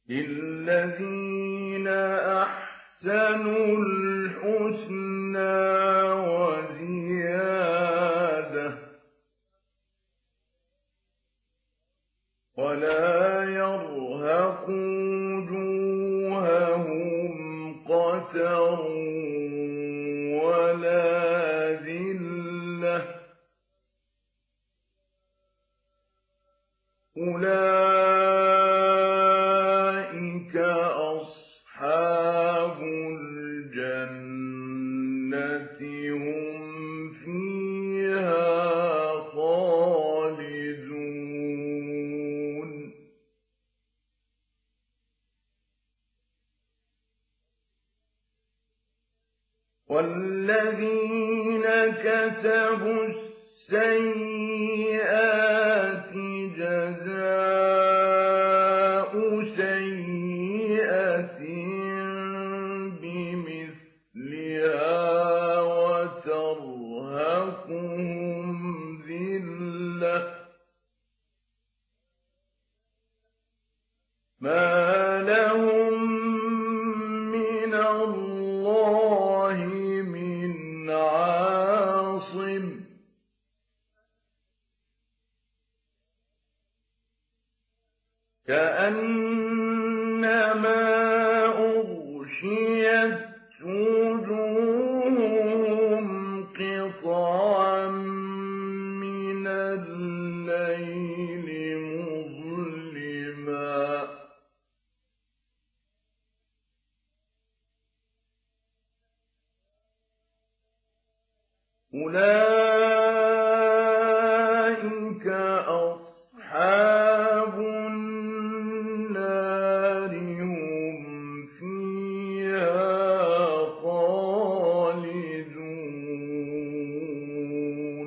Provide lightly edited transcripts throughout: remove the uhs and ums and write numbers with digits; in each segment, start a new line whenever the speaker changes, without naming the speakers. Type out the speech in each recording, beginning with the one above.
للذين أحسنوا الحسنى وزيادة ولا يرهق وجوههم قتر ولا ذلة أولئك أصحاب الجنة هم فيها خالدون والذين كسبوا السيئات جزاء سيئة بمثلها وترهقهم ذلة ما لهم من الله من عاصم كأنما أغشيت وجوههم قطعا من الليل مظلما أولئك أصحاب النار هم فيها خالدون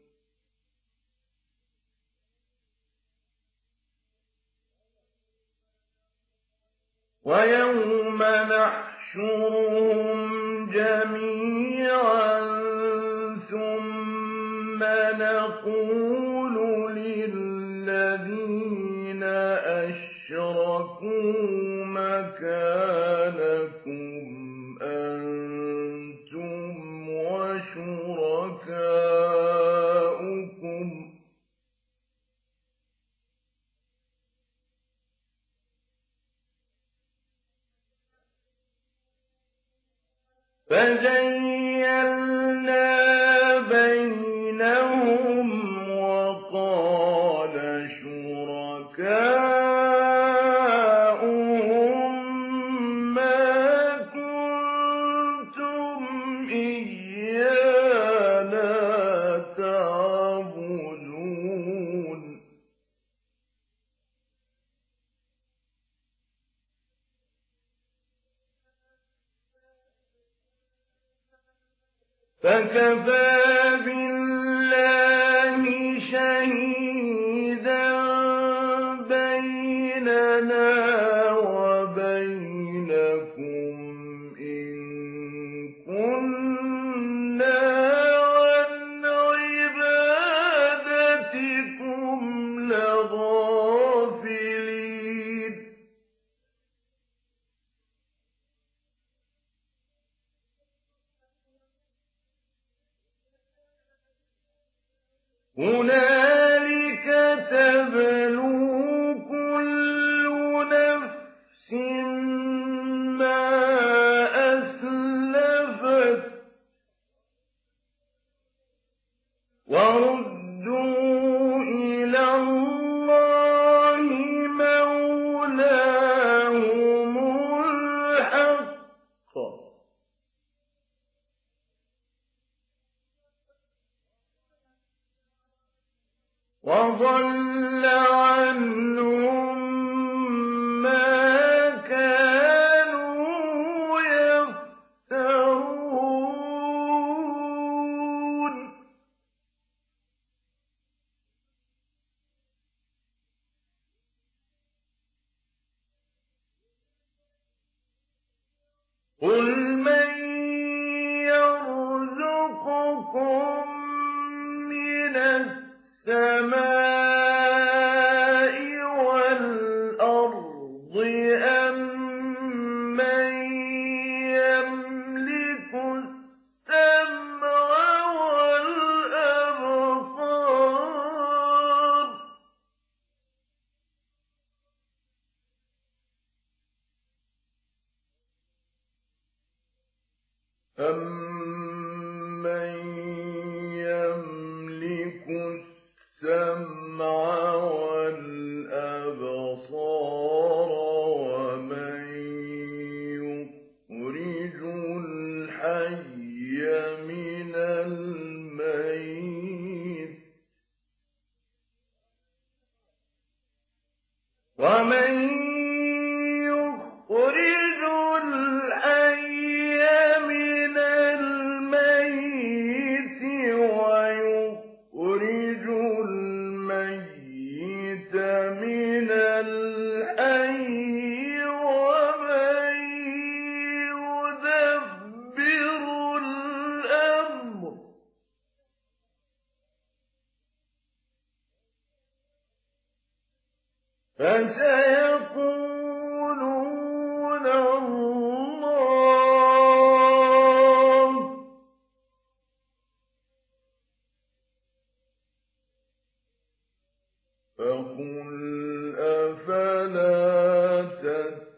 ويوم نحشرهم جميعا ثم نقول للذين أشركوا مكانكم أنتم وشركاؤكم فزيّلنا بينهم وقال شركاؤهم ما كنتم إيانا تعبدون فكفى بالله شهيدا بيننا وبينكم إن كنا عن عبادتكم لغافلين هنالك تبلو كل نفس ما أسلفت وردوا إلى الله مولاهم الحق وضل عنهم ما كانوا يفترون قل من يرزقكم من السماء أَمَّن يَمْلِكُ السَّمْعَ وَالْأَبْصَارَ وَمَن يُخْرِجُ الْحَيَّ مِنَ الْمَيِّتِ وَيُخْرِجُ الْمَيِّتَ مِنَ الْحَيِّ وَمَن يُدَبِّرُ الْأَمْرَ ۚ فَسَيَقُولُونَ اللَّهُ ۚ فَقُلْ أَفَلَا تَتَّقُونَ